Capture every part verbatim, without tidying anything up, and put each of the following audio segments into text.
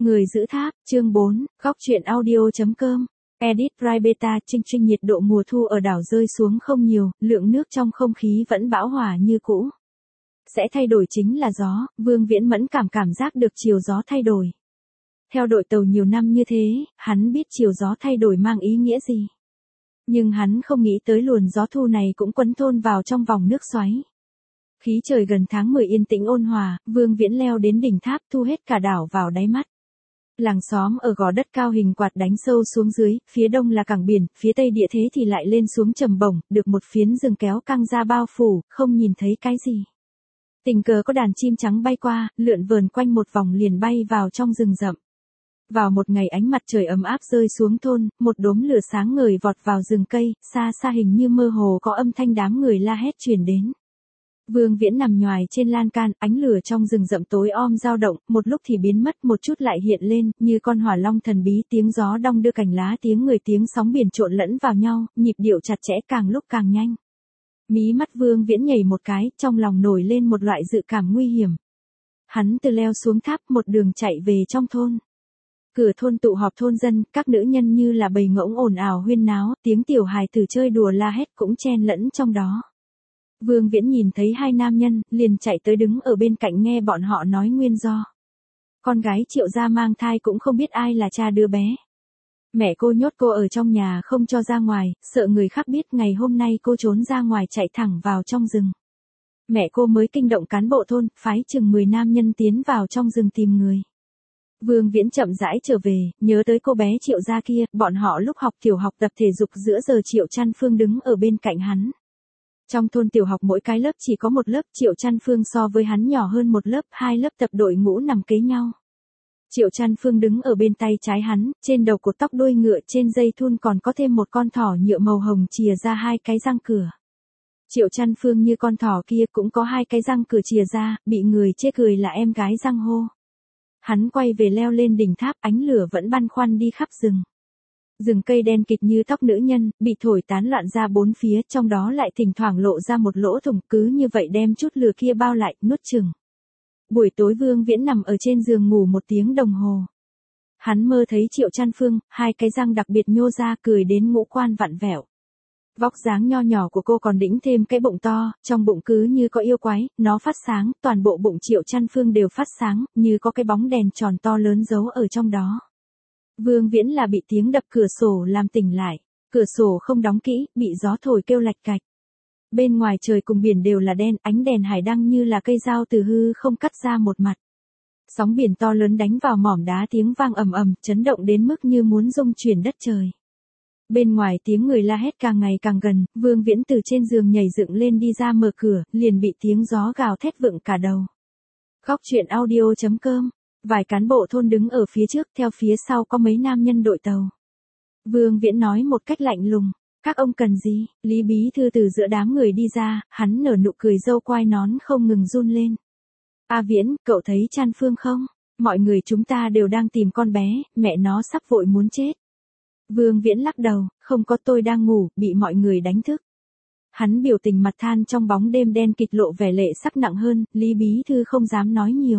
Người giữ tháp, chương bốn, góc truyện audio.com. Edit Pribeta. Chênh chênh nhiệt độ mùa thu ở đảo rơi xuống không nhiều, lượng nước trong không khí vẫn bão hòa như cũ. Sẽ thay đổi chính là gió, Vương Viễn mẫn cảm cảm giác được chiều gió thay đổi. Theo đội tàu nhiều năm như thế, hắn biết chiều gió thay đổi mang ý nghĩa gì. Nhưng hắn không nghĩ tới luồn gió thu này cũng quấn thôn vào trong vòng nước xoáy. Khí trời gần tháng mười yên tĩnh ôn hòa, Vương Viễn leo đến đỉnh tháp thu hết cả đảo vào đáy mắt. Làng xóm ở gò đất cao hình quạt đánh sâu xuống dưới, phía đông là cảng biển, phía tây địa thế thì lại lên xuống trầm bổng, được một phiến rừng kéo căng ra bao phủ, không nhìn thấy cái gì. Tình cờ có đàn chim trắng bay qua, lượn vờn quanh một vòng liền bay vào trong rừng rậm. Vào một ngày ánh mặt trời ấm áp rơi xuống thôn, một đốm lửa sáng ngời vọt vào rừng cây, xa xa hình như mơ hồ có âm thanh đám người la hét truyền đến. Vương Viễn nằm nhoài trên lan can, ánh lửa trong rừng rậm tối om dao động, một lúc thì biến mất, một chút lại hiện lên, như con hỏa long thần bí, tiếng gió đong đưa cành lá, tiếng người, tiếng sóng biển trộn lẫn vào nhau, nhịp điệu chặt chẽ càng lúc càng nhanh. Mí mắt Vương Viễn nhảy một cái, trong lòng nổi lên một loại dự cảm nguy hiểm. Hắn từ leo xuống tháp, một đường chạy về trong thôn. Cửa thôn tụ họp thôn dân, các nữ nhân như là bầy ngỗng ồn ào huyên náo, tiếng tiểu hài tử chơi đùa la hét cũng chen lẫn trong đó. Vương Viễn nhìn thấy hai nam nhân, liền chạy tới đứng ở bên cạnh nghe bọn họ nói nguyên do. Con gái Triệu gia mang thai cũng không biết ai là cha đứa bé. Mẹ cô nhốt cô ở trong nhà không cho ra ngoài, sợ người khác biết, ngày hôm nay cô trốn ra ngoài chạy thẳng vào trong rừng. Mẹ cô mới kinh động cán bộ thôn, phái chừng mười nam nhân tiến vào trong rừng tìm người. Vương Viễn chậm rãi trở về, nhớ tới cô bé Triệu gia kia, bọn họ lúc học tiểu học tập thể dục giữa giờ Triệu Trăn Phương đứng ở bên cạnh hắn. Trong thôn tiểu học mỗi cái lớp chỉ có một lớp, Triệu Trăn Phương so với hắn nhỏ hơn một lớp, hai lớp tập đội ngũ nằm kế nhau. Triệu Trăn Phương đứng ở bên tay trái hắn, trên đầu cột tóc đuôi ngựa, trên dây thun còn có thêm một con thỏ nhựa màu hồng chìa ra hai cái răng cửa. Triệu Trăn Phương như con thỏ kia cũng có hai cái răng cửa chìa ra, bị người chê cười là em gái răng hô. Hắn quay về leo lên đỉnh tháp, ánh lửa vẫn băn khoăn đi khắp rừng. Rừng cây đen kịt như tóc nữ nhân, bị thổi tán loạn ra bốn phía, trong đó lại thỉnh thoảng lộ ra một lỗ thủng, cứ như vậy đem chút lửa kia bao lại, nuốt chửng. Buổi tối Vương Viễn nằm ở trên giường ngủ một tiếng đồng hồ. Hắn mơ thấy Triệu Trăn Phương, hai cái răng đặc biệt nhô ra, cười đến ngũ quan vặn vẹo. Vóc dáng nho nhỏ của cô còn đĩnh thêm cái bụng to, trong bụng cứ như có yêu quái, nó phát sáng, toàn bộ bụng Triệu Trăn Phương đều phát sáng, như có cái bóng đèn tròn to lớn giấu ở trong đó. Vương Viễn là bị tiếng đập cửa sổ làm tỉnh lại, cửa sổ không đóng kỹ, bị gió thổi kêu lạch cạch. Bên ngoài trời cùng biển đều là đen, ánh đèn hải đăng như là cây dao từ hư không cắt ra một mặt. Sóng biển to lớn đánh vào mỏm đá, tiếng vang ầm ầm, chấn động đến mức như muốn rung chuyển đất trời. Bên ngoài tiếng người la hét càng ngày càng gần, Vương Viễn từ trên giường nhảy dựng lên đi ra mở cửa, liền bị tiếng gió gào thét vựng cả đầu. Góc truyện audio.com. Vài cán bộ thôn đứng ở phía trước, theo phía sau có mấy nam nhân đội tàu. Vương Viễn nói một cách lạnh lùng, các ông cần gì? Lý Bí Thư từ giữa đám người đi ra, hắn nở nụ cười râu quai nón không ngừng run lên. A Viễn, cậu thấy Trăn Phương không? Mọi người chúng ta đều đang tìm con bé, mẹ nó sắp vội muốn chết. Vương Viễn lắc đầu, không có, tôi đang ngủ, bị mọi người đánh thức. Hắn biểu tình mặt than trong bóng đêm đen kịt lộ vẻ lệ sắc nặng hơn, Lý Bí Thư không dám nói nhiều.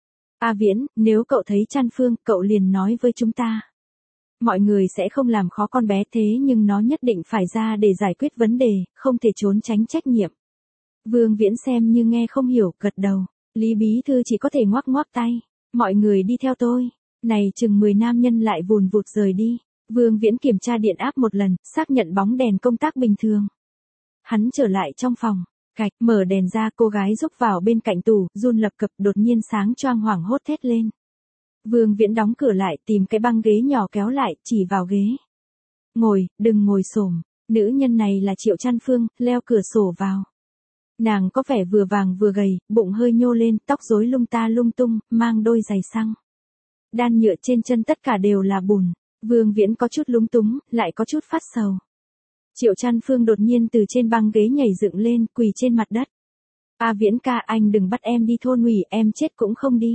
A Viễn, nếu cậu thấy Trăn Phương, cậu liền nói với chúng ta. Mọi người sẽ không làm khó con bé, thế nhưng nó nhất định phải ra để giải quyết vấn đề, không thể trốn tránh trách nhiệm. Vương Viễn xem như nghe không hiểu, gật đầu. Lý Bí Thư chỉ có thể ngoắc ngoắc tay. Mọi người đi theo tôi. Này chừng mười nam nhân lại vùn vụt rời đi. Vương Viễn kiểm tra điện áp một lần, xác nhận bóng đèn công tác bình thường. Hắn trở lại trong phòng. Cạch, mở đèn ra, cô gái rúc vào bên cạnh tủ, run lập cập, đột nhiên sáng choang hoảng hốt thét lên. Vương Viễn đóng cửa lại, tìm cái băng ghế nhỏ kéo lại, chỉ vào ghế. Ngồi, đừng ngồi xổm. Nữ nhân này là Triệu Trăn Phương, leo cửa sổ vào. Nàng có vẻ vừa vàng vừa gầy, bụng hơi nhô lên, tóc rối lung ta lung tung, mang đôi giày xăng. Đan nhựa trên chân tất cả đều là bùn. Vương Viễn có chút lúng túng, lại có chút phát sầu. Triệu Trăn Phương đột nhiên từ trên băng ghế nhảy dựng lên, quỳ trên mặt đất. A Viễn ca, anh đừng bắt em đi thôn ủy, em chết cũng không đi.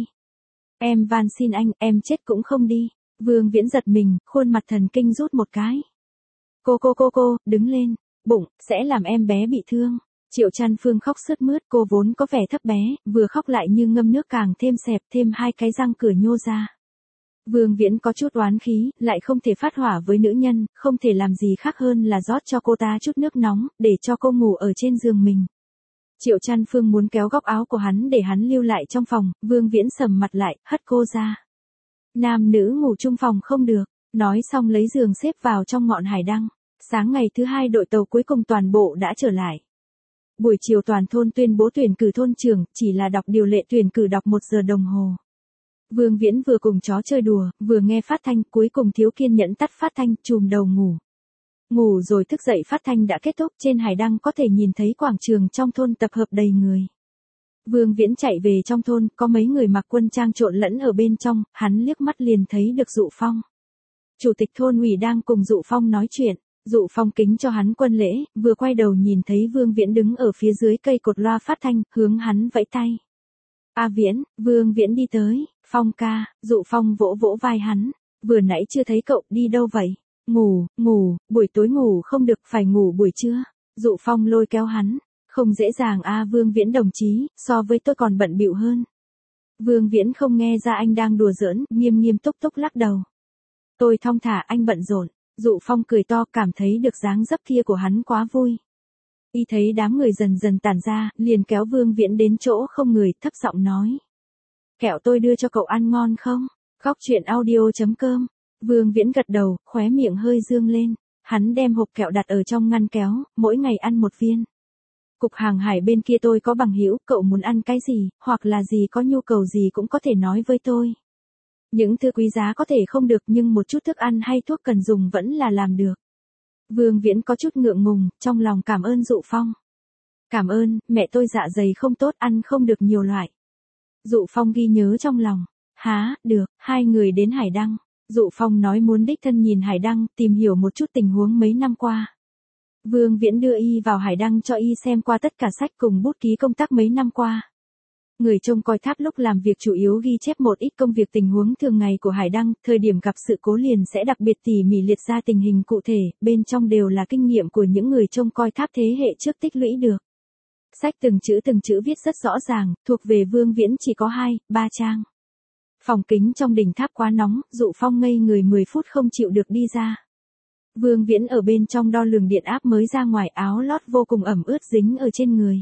Em van xin anh, em chết cũng không đi. Vương Viễn giật mình, khuôn mặt thần kinh rút một cái. Cô cô cô cô, đứng lên, bụng, sẽ làm em bé bị thương. Triệu Trăn Phương khóc sướt mướt, cô vốn có vẻ thấp bé, vừa khóc lại như ngâm nước càng thêm xẹp, thêm hai cái răng cửa nhô ra. Vương Viễn có chút oán khí, lại không thể phát hỏa với nữ nhân, không thể làm gì khác hơn là rót cho cô ta chút nước nóng, để cho cô ngủ ở trên giường mình. Triệu Trăn Phương muốn kéo góc áo của hắn để hắn lưu lại trong phòng, Vương Viễn sầm mặt lại, hất cô ra. Nam nữ ngủ chung phòng không được, nói xong lấy giường xếp vào trong ngọn hải đăng. Sáng ngày thứ hai đội tàu cuối cùng toàn bộ đã trở lại. Buổi chiều toàn thôn tuyên bố tuyển cử thôn trưởng, chỉ là đọc điều lệ tuyển cử đọc một giờ đồng hồ. Vương Viễn vừa cùng chó chơi đùa, vừa nghe phát thanh, cuối cùng thiếu kiên nhẫn tắt phát thanh, chùm đầu ngủ. Ngủ rồi thức dậy phát thanh đã kết thúc, trên hải đăng có thể nhìn thấy quảng trường trong thôn tập hợp đầy người. Vương Viễn chạy về trong thôn, có mấy người mặc quân trang trộn lẫn ở bên trong, hắn liếc mắt liền thấy được Dụ Phong. Chủ tịch thôn ủy đang cùng Dụ Phong nói chuyện, Dụ Phong kính cho hắn quân lễ, vừa quay đầu nhìn thấy Vương Viễn đứng ở phía dưới cây cột loa phát thanh, hướng hắn vẫy tay. A Viễn, Vương Viễn đi tới, Phong ca, Dụ Phong vỗ vỗ vai hắn, vừa nãy chưa thấy cậu, đi đâu vậy? Ngủ, ngủ, buổi tối ngủ không được, phải ngủ buổi trưa. Dụ Phong lôi kéo hắn, không dễ dàng a Vương Viễn đồng chí, so với tôi còn bận bịu hơn. Vương Viễn không nghe ra anh đang đùa giỡn, nghiêm nghiêm túc túc lắc đầu. Tôi thong thả, anh bận rộn. Dụ Phong cười to, cảm thấy được dáng dấp kia của hắn quá vui. Y thấy đám người dần dần tản ra, liền kéo Vương Viễn đến chỗ không người, thấp giọng nói. Kẹo tôi đưa cho cậu ăn ngon không? Góc truyện audio chấm com. Vương Viễn gật đầu, khóe miệng hơi dương lên. Hắn đem hộp kẹo đặt ở trong ngăn kéo, mỗi ngày ăn một viên. Cục hàng hải bên kia tôi có bằng hữu, cậu muốn ăn cái gì, hoặc là gì có nhu cầu gì cũng có thể nói với tôi. Những thứ quý giá có thể không được nhưng một chút thức ăn hay thuốc cần dùng vẫn là làm được. Vương Viễn có chút ngượng ngùng, trong lòng cảm ơn Dụ Phong. Cảm ơn, mẹ tôi dạ dày không tốt, ăn không được nhiều loại. Dụ Phong ghi nhớ trong lòng. Há, được, hai người đến hải đăng. Dụ Phong nói muốn đích thân nhìn hải đăng, tìm hiểu một chút tình huống mấy năm qua. Vương Viễn đưa y vào hải đăng cho y xem qua tất cả sách cùng bút ký công tác mấy năm qua. Người trông coi tháp lúc làm việc chủ yếu ghi chép một ít công việc tình huống thường ngày của hải đăng, thời điểm gặp sự cố liền sẽ đặc biệt tỉ mỉ liệt ra tình hình cụ thể, bên trong đều là kinh nghiệm của những người trông coi tháp thế hệ trước tích lũy được. Sách từng chữ từng chữ viết rất rõ ràng, thuộc về Vương Viễn chỉ có hai, ba trang. Phòng kính trong đỉnh tháp quá nóng, Dụ Phong ngây người mười phút không chịu được đi ra. Vương Viễn ở bên trong đo lường điện áp mới ra ngoài, áo lót vô cùng ẩm ướt dính ở trên người.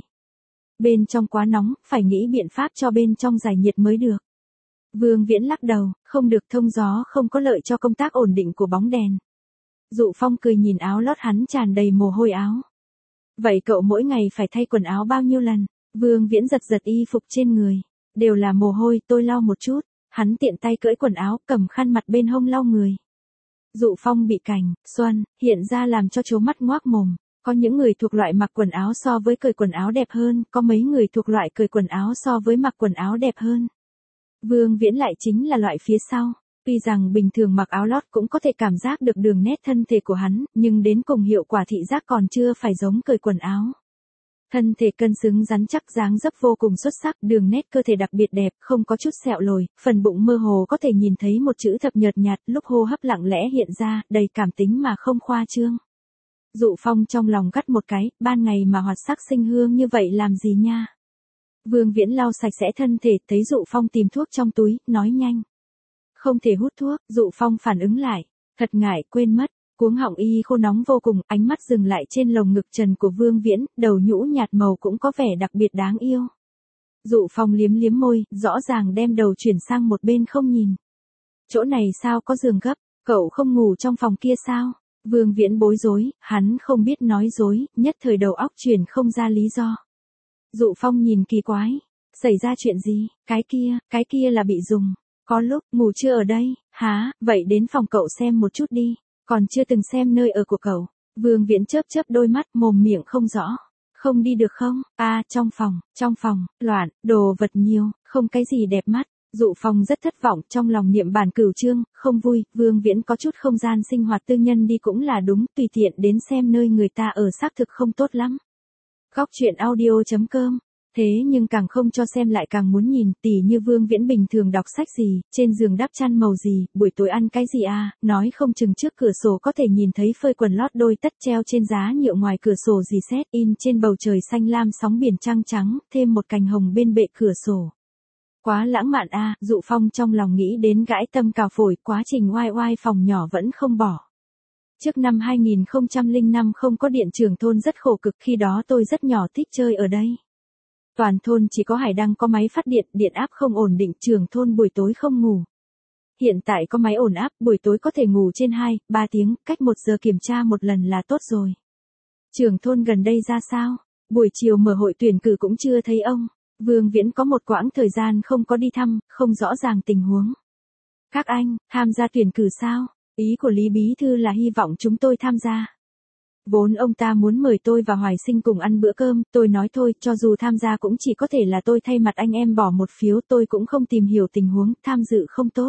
Bên trong quá nóng, phải nghĩ biện pháp cho bên trong giải nhiệt mới được. Vương Viễn lắc đầu, không được, thông gió không có lợi cho công tác ổn định của bóng đèn. Dụ Phong cười nhìn áo lót hắn tràn đầy mồ hôi áo. Vậy cậu mỗi ngày phải thay quần áo bao nhiêu lần? Vương Viễn giật giật y phục trên người. Đều là mồ hôi, tôi lau một chút. Hắn tiện tay cởi quần áo, cầm khăn mặt bên hông lau người. Dụ Phong bị Cảnh, Xuân, hiện ra làm cho chố mắt ngoác mồm. Có những người thuộc loại mặc quần áo so với cởi quần áo đẹp hơn, có mấy người thuộc loại cởi quần áo so với mặc quần áo đẹp hơn. Vương Viễn lại chính là loại phía sau. Tuy rằng bình thường mặc áo lót cũng có thể cảm giác được đường nét thân thể của hắn, nhưng đến cùng hiệu quả thị giác còn chưa phải giống cởi quần áo. Thân thể cân xứng rắn chắc, dáng dấp vô cùng xuất sắc, đường nét cơ thể đặc biệt đẹp, không có chút sẹo lồi, phần bụng mơ hồ có thể nhìn thấy một chữ thập nhợt nhạt, lúc hô hấp lặng lẽ hiện ra, đầy cảm tính mà không khoa trương. Dụ Phong trong lòng gắt một cái, ban ngày mà hoạt sắc sinh hương như vậy làm gì nha. Vương Viễn lau sạch sẽ thân thể, thấy Dụ Phong tìm thuốc trong túi, nói nhanh. Không thể hút thuốc, Dụ Phong phản ứng lại. Thật ngại, quên mất. Cuống họng y khô nóng vô cùng, ánh mắt dừng lại trên lồng ngực trần của Vương Viễn, đầu nhũ nhạt màu cũng có vẻ đặc biệt đáng yêu. Dụ Phong liếm liếm môi, rõ ràng đem đầu chuyển sang một bên không nhìn. Chỗ này sao có giường gấp, cậu không ngủ trong phòng kia sao? Vương Viễn bối rối, hắn không biết nói dối, nhất thời đầu óc chuyển không ra lý do. Dụ Phong nhìn kỳ quái, xảy ra chuyện gì, cái kia, cái kia là bị dùng. Có lúc, ngủ chưa ở đây, há, vậy đến phòng cậu xem một chút đi. Còn chưa từng xem nơi ở của cậu. Vương Viễn chớp chớp đôi mắt, mồm miệng không rõ. Không đi được không? A, à, trong phòng, trong phòng, loạn, đồ vật nhiều, không cái gì đẹp mắt. Dụ Phong rất thất vọng, trong lòng niệm bản cửu chương, không vui, Vương Viễn có chút không gian sinh hoạt tư nhân đi cũng là đúng, tùy tiện đến xem nơi người ta ở xác thực không tốt lắm. Góc truyện audio chấm com. Thế nhưng càng không cho xem lại càng muốn nhìn, tỉ như Vương Viễn bình thường đọc sách gì, trên giường đắp chăn màu gì, buổi tối ăn cái gì à, nói không chừng trước cửa sổ có thể nhìn thấy phơi quần lót đôi tất treo trên giá nhựa, ngoài cửa sổ gì xét in trên bầu trời xanh lam sóng biển trăng trắng, thêm một cành hồng bên bệ cửa sổ. Quá lãng mạn a, Dụ Phong trong lòng nghĩ đến gãi tâm cào phổi, quá trình oai oai phòng nhỏ vẫn không bỏ. Trước năm hai nghìn không trăm lẻ năm không có điện trường thôn rất khổ cực, khi đó tôi rất nhỏ thích chơi ở đây. Toàn thôn chỉ có Hải Đăng có máy phát điện, điện áp không ổn định, trường thôn buổi tối không ngủ. Hiện tại có máy ổn áp, buổi tối có thể ngủ trên hai, ba tiếng, cách một giờ kiểm tra một lần là tốt rồi. Trường thôn gần đây ra sao? Buổi chiều mở hội tuyển cử cũng chưa thấy ông. Vương Viễn có một quãng thời gian không có đi thăm, không rõ ràng tình huống. Các anh, tham gia tuyển cử sao? Ý của Lý Bí Thư là hy vọng chúng tôi tham gia. Vốn ông ta muốn mời tôi và Hoài Sinh cùng ăn bữa cơm, tôi nói thôi, cho dù tham gia cũng chỉ có thể là tôi thay mặt anh em bỏ một phiếu, tôi cũng không tìm hiểu tình huống, tham dự không tốt.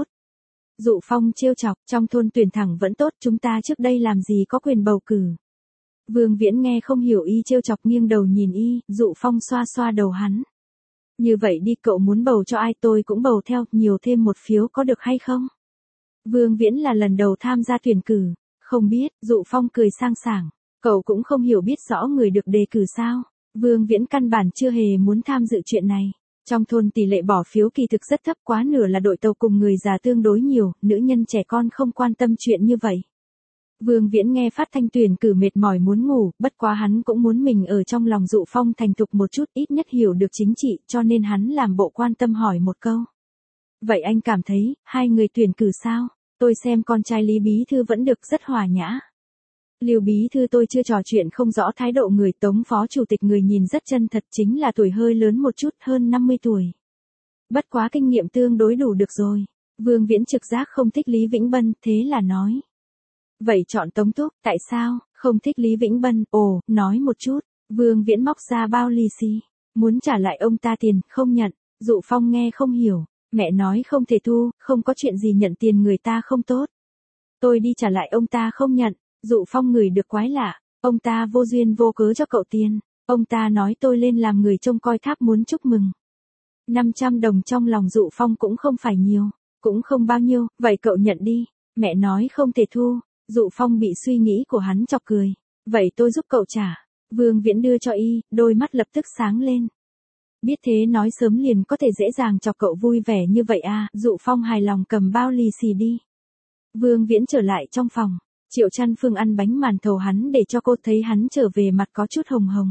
Dụ Phong trêu chọc, trong thôn tuyển thẳng vẫn tốt, chúng ta trước đây làm gì có quyền bầu cử. Vương Viễn nghe không hiểu y trêu chọc, nghiêng đầu nhìn y, Dụ Phong xoa xoa đầu hắn. Như vậy đi, cậu muốn bầu cho ai tôi cũng bầu theo, nhiều thêm một phiếu có được hay không? Vương Viễn là lần đầu tham gia tuyển cử, không biết, Dụ Phong cười sang sảng, cậu cũng không hiểu biết rõ người được đề cử sao? Vương Viễn căn bản chưa hề muốn tham dự chuyện này. Trong thôn tỷ lệ bỏ phiếu kỳ thực rất thấp, quá nửa là đội tàu cùng người già tương đối nhiều, nữ nhân trẻ con không quan tâm chuyện như vậy. Vương Viễn nghe phát thanh tuyển cử mệt mỏi muốn ngủ, bất quá hắn cũng muốn mình ở trong lòng Dụ Phong thành thục một chút, ít nhất hiểu được chính trị, cho nên hắn làm bộ quan tâm hỏi một câu. Vậy anh cảm thấy, hai người tuyển cử sao? Tôi xem con trai Lý Bí Thư vẫn được, rất hòa nhã. Lưu Bí Thư tôi chưa trò chuyện không rõ thái độ người, Tống Phó Chủ tịch người nhìn rất chân thật, chính là tuổi hơi lớn một chút, hơn năm mươi tuổi. Bất quá kinh nghiệm tương đối đủ được rồi. Vương Viễn trực giác không thích Lý Vĩnh Bân, thế là nói. Vậy chọn Tống Thúc, tại sao, không thích Lý Vĩnh Bân, ồ, nói một chút. Vương Viễn móc ra bao lì xì, muốn trả lại ông ta tiền, không nhận. Dụ Phong nghe không hiểu, mẹ nói không thể thu, không có chuyện gì nhận tiền người ta không tốt. Tôi đi trả lại ông ta không nhận. Dụ Phong ngửi được quái lạ, ông ta vô duyên vô cớ cho cậu tiền, ông ta nói tôi lên làm người trông coi tháp muốn chúc mừng. năm trăm đồng trong lòng Dụ Phong cũng không phải nhiều, cũng không bao nhiêu, vậy cậu nhận đi, mẹ nói không thể thu. Dụ Phong bị suy nghĩ của hắn chọc cười, vậy tôi giúp cậu trả. Vương Viễn đưa cho y, đôi mắt lập tức sáng lên. Biết thế nói sớm liền có thể dễ dàng chọc cậu vui vẻ như vậy à, Dụ Phong hài lòng cầm bao lì xì đi. Vương Viễn trở lại trong phòng. Triệu Trăn Phương ăn bánh màn thầu hắn để cho cô, thấy hắn trở về mặt có chút hồng hồng.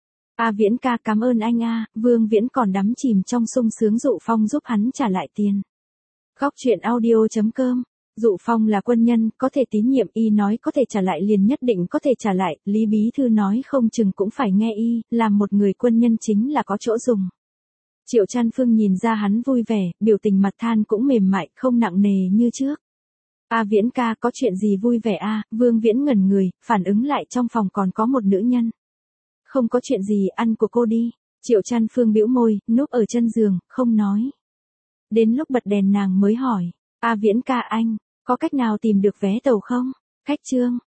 A Viễn ca, cảm ơn anh a. Vương Viễn còn đắm chìm trong sung sướng Dụ Phong giúp hắn trả lại tiền. Góc truyện audio chấm com. Dụ Phong là quân nhân, có thể tín nhiệm, y nói có thể trả lại liền nhất định có thể trả lại, Lý Bí Thư nói không chừng cũng phải nghe y, làm một người quân nhân chính là có chỗ dùng. Triệu Trăn Phương nhìn ra hắn vui vẻ, biểu tình mặt than cũng mềm mại, không nặng nề như trước. A Viễn ca, có chuyện gì vui vẻ a? Vương Viễn ngẩn người, phản ứng lại trong phòng còn có một nữ nhân. Không có chuyện gì, ăn của cô đi. Triệu Trăn Phương bĩu môi, núp ở chân giường, không nói. Đến lúc bật đèn nàng mới hỏi, A Viễn ca anh, có cách nào tìm được vé tàu không? Khách trương,